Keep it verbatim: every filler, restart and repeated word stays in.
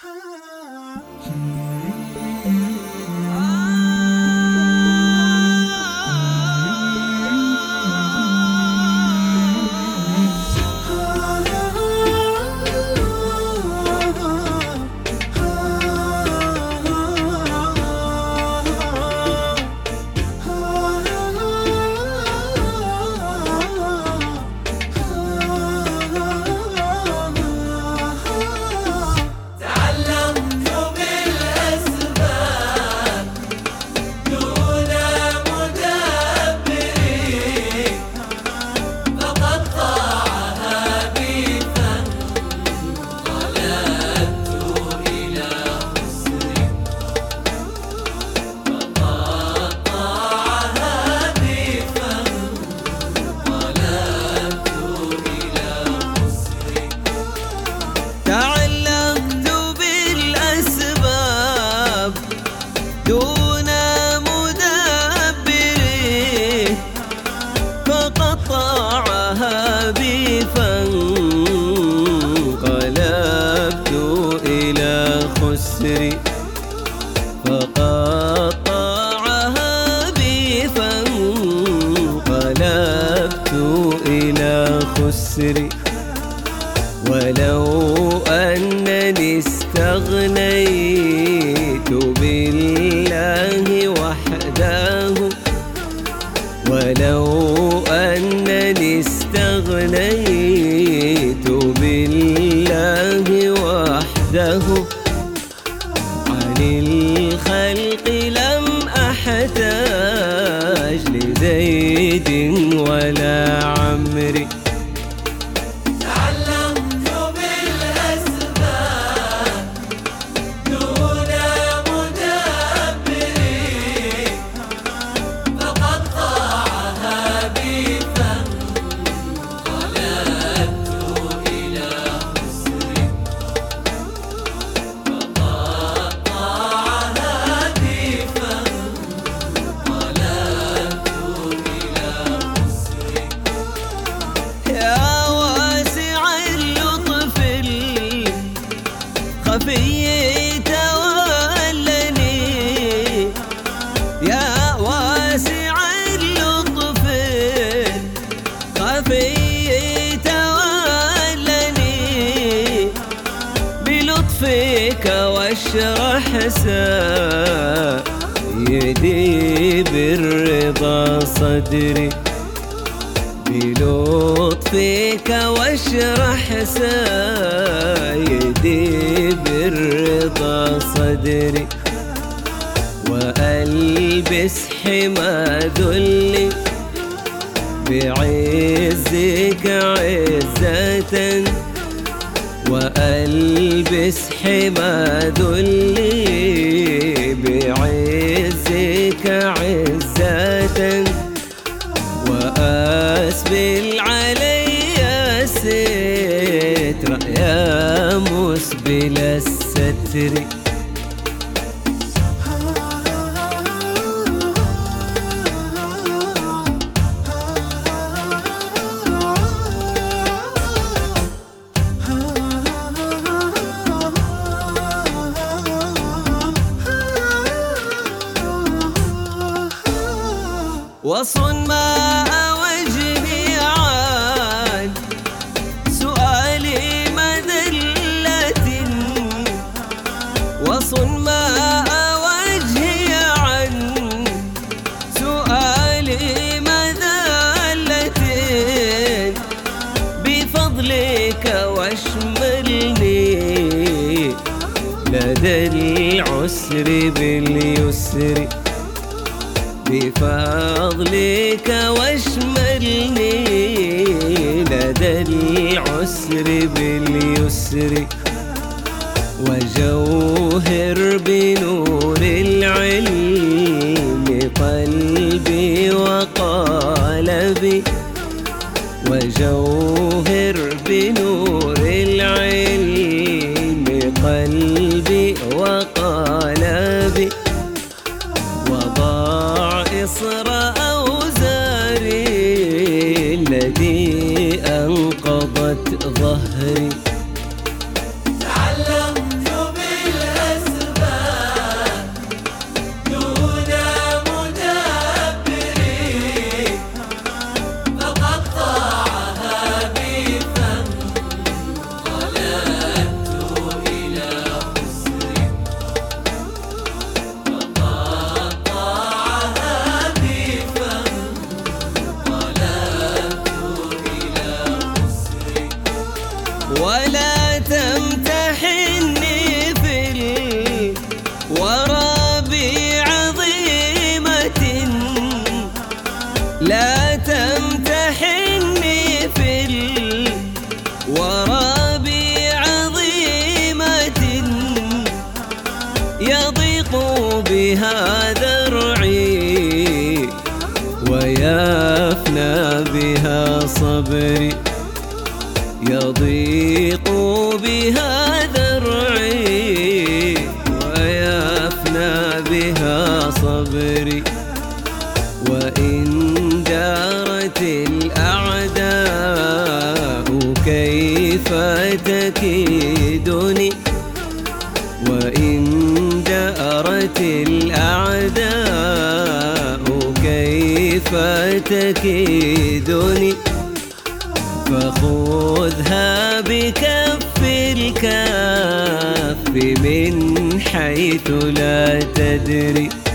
دون مدبر فقطعها بي فانقلبت إلى خسري فقطعها بي فانقلبت إلى خسري ولو أنني استغنيت بالله وحده ولو أنني استغنيت بالله وحده عن الخلق لم أحتاج لزيد ولا عمري. خفي تولني يا واسع اللطف خفي تولني بلطفك واشرح سيدي بالرضا صدري بلطفك واشرح سيدي بالرضا صدري وألبس حمى ذلي بعزك عزة وألبس حمى ذلي بعزك عزة وأسبل علي الستر يا مسبل الستر. وصن ماء وجهي عن سؤالي مذلة وصن ماء وجهي عن سؤالي مذلة بفضلك واشملني لدى العسر باليسر بفضلك واشملني لدى العسر باليسر وجوهر بنور العلم قلبي وقالبي وجوهر بنور العلم قلبي وقالبي إصر أوزاري الذي أنقضت ظهري. تعلمت بها ذرعي ويفنى بها صبري، يضيق بها ذرعي ويفنى بها صبري. وإن دارت الأعداء كيف تكيدني، وإن دارت الأعداء كيف تكيدني، فخذها بكف الكف من حيث لا تدري.